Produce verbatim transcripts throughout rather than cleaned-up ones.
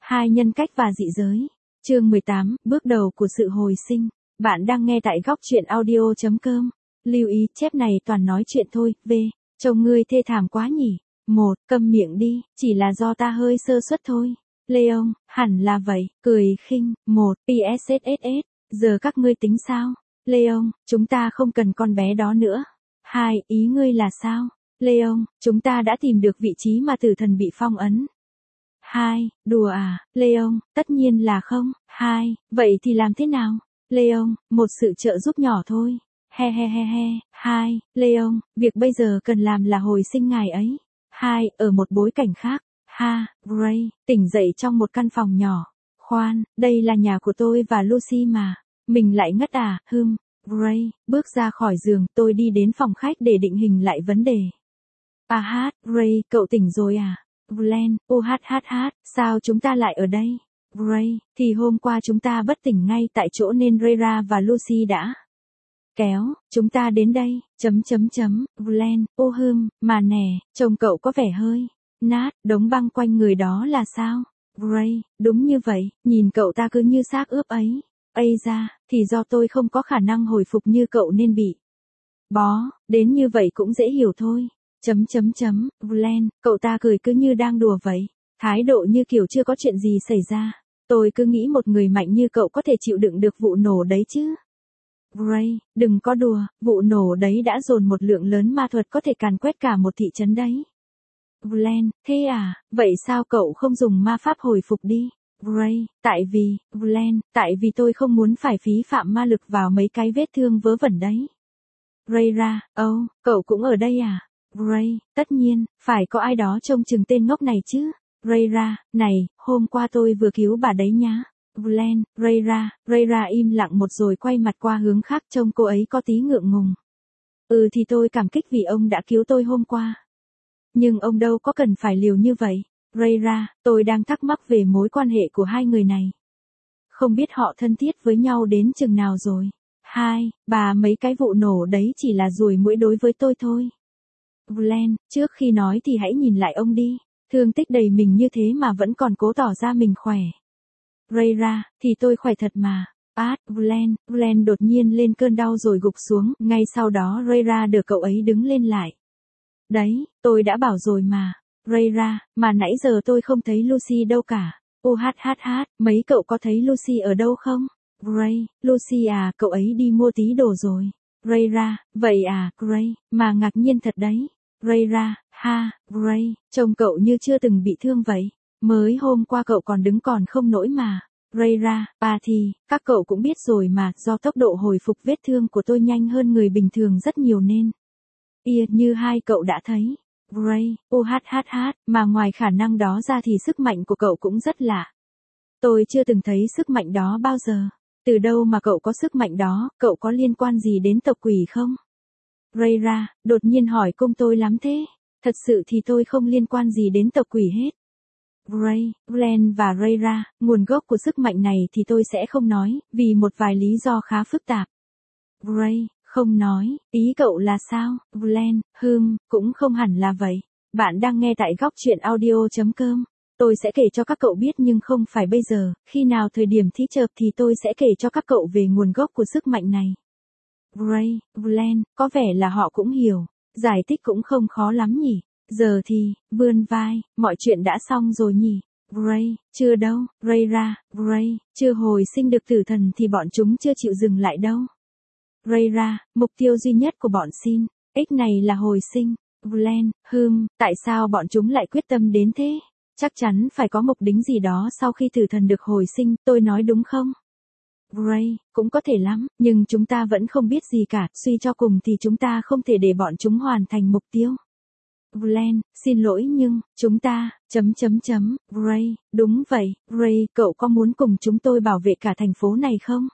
Hai nhân cách và dị giới. Chương mười tám, bước đầu của sự hồi sinh. Bạn đang nghe tại góc truyện audio chấm com. Lưu ý, chép này toàn nói chuyện thôi. V. Trông ngươi thê thảm quá nhỉ. Một, câm miệng đi, chỉ là do ta hơi sơ suất thôi. Leon, hẳn là vậy, cười khinh. Một, psss, giờ các ngươi tính sao? Leon, chúng ta không cần con bé đó nữa. Hai, ý ngươi là sao? Leon, chúng ta đã tìm được vị trí mà tử thần bị phong ấn. Hai, đùa à, Leon, tất nhiên là không. Hai, vậy thì làm thế nào? Leon, một sự trợ giúp nhỏ thôi. He he he he. Hai, Leon, việc bây giờ cần làm là hồi sinh ngài ấy. Hai, ở một bối cảnh khác. Ha, Gray, tỉnh dậy trong một căn phòng nhỏ. Khoan, đây là nhà của tôi và Lucy mà. Mình lại ngất à, hừm. Gray, bước ra khỏi giường, tôi đi đến phòng khách để định hình lại vấn đề. À hát, Gray, cậu tỉnh rồi à? Glenn, ô hát hát hát, sao chúng ta lại ở đây? Gray, thì hôm qua chúng ta bất tỉnh ngay tại chỗ nên Rayra và Lucy đã kéo chúng ta đến đây, chấm chấm chấm, Glenn, ô hừm, mà nè, trông cậu có vẻ hơi nát, đống băng quanh người đó là sao? Gray, đúng như vậy, nhìn cậu ta cứ như xác ướp ấy. Ây ra, thì do tôi không có khả năng hồi phục như cậu nên bị bó, đến như vậy cũng dễ hiểu thôi. Chấm chấm chấm, Glenn, cậu ta cười cứ như đang đùa vậy, thái độ như kiểu chưa có chuyện gì xảy ra. Tôi cứ nghĩ một người mạnh như cậu có thể chịu đựng được vụ nổ đấy chứ. Gray, đừng có đùa, vụ nổ đấy đã dồn một lượng lớn ma thuật có thể càn quét cả một thị trấn đấy. Glenn, thế à, vậy sao cậu không dùng ma pháp hồi phục đi? Gray, tại vì, Glenn, tại vì tôi không muốn phải phí phạm ma lực vào mấy cái vết thương vớ vẩn đấy. Rayra, âu, oh, cậu cũng ở đây à? Gray, tất nhiên, phải có ai đó trông chừng tên ngốc này chứ. Rayra, này, hôm qua tôi vừa cứu bà đấy nhá. Glenn, Rayra, Rayra im lặng một rồi quay mặt qua hướng khác trông cô ấy có tí ngượng ngùng. Ừ thì tôi cảm kích vì ông đã cứu tôi hôm qua. Nhưng ông đâu có cần phải liều như vậy. Rayra, tôi đang thắc mắc về mối quan hệ của hai người này. Không biết họ thân thiết với nhau đến chừng nào rồi. Hai, bà mấy cái vụ nổ đấy chỉ là ruồi muỗi đối với tôi thôi. Glenn, trước khi nói thì hãy nhìn lại ông đi. Thương tích đầy mình như thế mà vẫn còn cố tỏ ra mình khỏe. Rayra, thì tôi khỏe thật mà. Át, Glenn, Glenn đột nhiên lên cơn đau rồi gục xuống. Ngay sau đó Rayra đỡ cậu ấy đứng lên lại. Đấy, tôi đã bảo rồi mà. Rayra, mà nãy giờ tôi không thấy Lucy đâu cả. Ô hát hát hát, mấy cậu có thấy Lucy ở đâu không? Gray, Lucy à, cậu ấy đi mua tí đồ rồi. Rayra, vậy à, Gray, mà ngạc nhiên thật đấy. Rayra, ha, Gray, trông cậu như chưa từng bị thương vậy. Mới hôm qua cậu còn đứng còn không nổi mà. Rayra, à thì, các cậu cũng biết rồi mà, do tốc độ hồi phục vết thương của tôi nhanh hơn người bình thường rất nhiều nên. Ia, như hai cậu đã thấy. Gray, ô hát hát hát, mà ngoài khả năng đó ra thì sức mạnh của cậu cũng rất lạ. Tôi chưa từng thấy sức mạnh đó bao giờ. Từ đâu mà cậu có sức mạnh đó, cậu có liên quan gì đến tộc quỷ không? Rayra, đột nhiên hỏi cung tôi lắm thế. Thật sự thì tôi không liên quan gì đến tộc quỷ hết. Gray, Glenn và Rayra, nguồn gốc của sức mạnh này thì tôi sẽ không nói, vì một vài lý do khá phức tạp. Gray, không nói, ý cậu là sao? Glenn, hừm, cũng không hẳn là vậy. Bạn đang nghe tại góc truyện audio chấm com. Tôi sẽ kể cho các cậu biết nhưng không phải bây giờ, khi nào thời điểm thích hợp thì tôi sẽ kể cho các cậu về nguồn gốc của sức mạnh này. Gray, Glenn, có vẻ là họ cũng hiểu. Giải thích cũng không khó lắm nhỉ. Giờ thì, vươn vai, mọi chuyện đã xong rồi nhỉ. Gray, chưa đâu, Rayra, Gray, chưa hồi sinh được tử thần thì bọn chúng chưa chịu dừng lại đâu. Rayra, mục tiêu duy nhất của bọn xin, ích này là hồi sinh. Glenn, hừm, tại sao bọn chúng lại quyết tâm đến thế? Chắc chắn phải có mục đích gì đó sau khi tử thần được hồi sinh, tôi nói đúng không? Gray, cũng có thể lắm, nhưng chúng ta vẫn không biết gì cả, suy cho cùng thì chúng ta không thể để bọn chúng hoàn thành mục tiêu. Glenn, xin lỗi nhưng, chúng ta, chấm chấm chấm, Gray, đúng vậy, Gray, cậu có muốn cùng chúng tôi bảo vệ cả thành phố này không?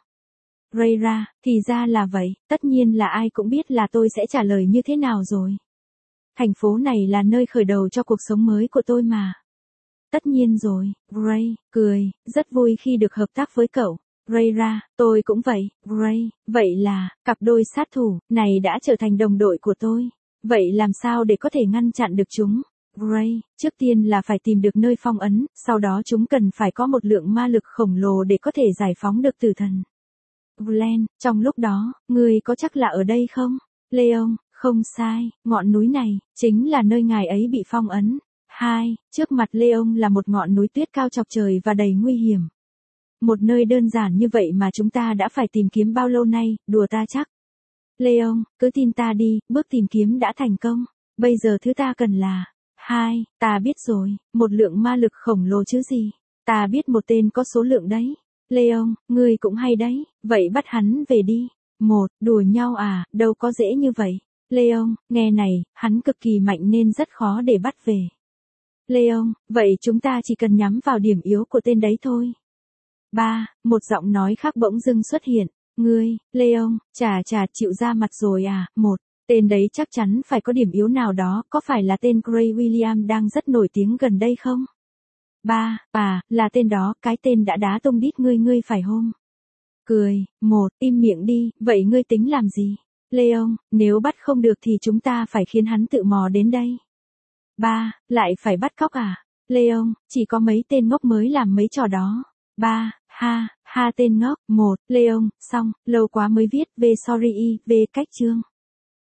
Rayra, thì ra là vậy, tất nhiên là ai cũng biết là tôi sẽ trả lời như thế nào rồi. Thành phố này là nơi khởi đầu cho cuộc sống mới của tôi mà. Tất nhiên rồi, Gray, cười, rất vui khi được hợp tác với cậu. Rayra, tôi cũng vậy, Gray, vậy là, cặp đôi sát thủ, này đã trở thành đồng đội của tôi. Vậy làm sao để có thể ngăn chặn được chúng? Gray, trước tiên là phải tìm được nơi phong ấn, sau đó chúng cần phải có một lượng ma lực khổng lồ để có thể giải phóng được tử thần. Glenn, trong lúc đó, ngươi có chắc là ở đây không? Leon, không sai, ngọn núi này, chính là nơi ngài ấy bị phong ấn. Hai, trước mặt Leon là một ngọn núi tuyết cao chọc trời và đầy nguy hiểm. Một nơi đơn giản như vậy mà chúng ta đã phải tìm kiếm bao lâu nay, đùa ta chắc. Leon, cứ tin ta đi, bước tìm kiếm đã thành công. Bây giờ thứ ta cần là... Hai, ta biết rồi, một lượng ma lực khổng lồ chứ gì. Ta biết một tên có số lượng đấy. Leon, ngươi cũng hay đấy, vậy bắt hắn về đi. Một, đùa nhau à, đâu có dễ như vậy. Leon, nghe này, hắn cực kỳ mạnh nên rất khó để bắt về. Leon, vậy chúng ta chỉ cần nhắm vào điểm yếu của tên đấy thôi. Ba, một giọng nói khác bỗng dưng xuất hiện. Ngươi, Leon, chà chà chịu ra mặt rồi à. Một, tên đấy chắc chắn phải có điểm yếu nào đó, có phải là tên Gray William đang rất nổi tiếng gần đây không? Ba, à, là tên đó, cái tên đã đá tung đít ngươi ngươi phải không? Cười, một, im miệng đi, vậy ngươi tính làm gì? Leon, nếu bắt không được thì chúng ta phải khiến hắn tự mò đến đây. Ba, lại phải bắt cóc à? Leon, chỉ có mấy tên ngốc mới làm mấy trò đó. Ba, ha, ha tên ngốc. Một, Leon, xong, lâu quá mới viết về sorry, về cách chương.